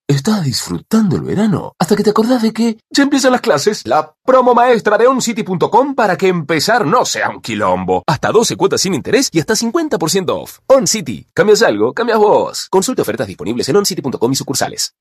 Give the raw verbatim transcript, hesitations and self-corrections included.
Estás disfrutando el verano hasta que te acordás de que ya empiezan las clases. La promo maestra de oncity punto com para que empezar no sea un quilombo. Hasta doce cuotas sin interés y hasta cincuenta por ciento off. OnCity. ¿Cambias algo? Cambias vos. Consulta ofertas disponibles en oncity punto com y sucursales.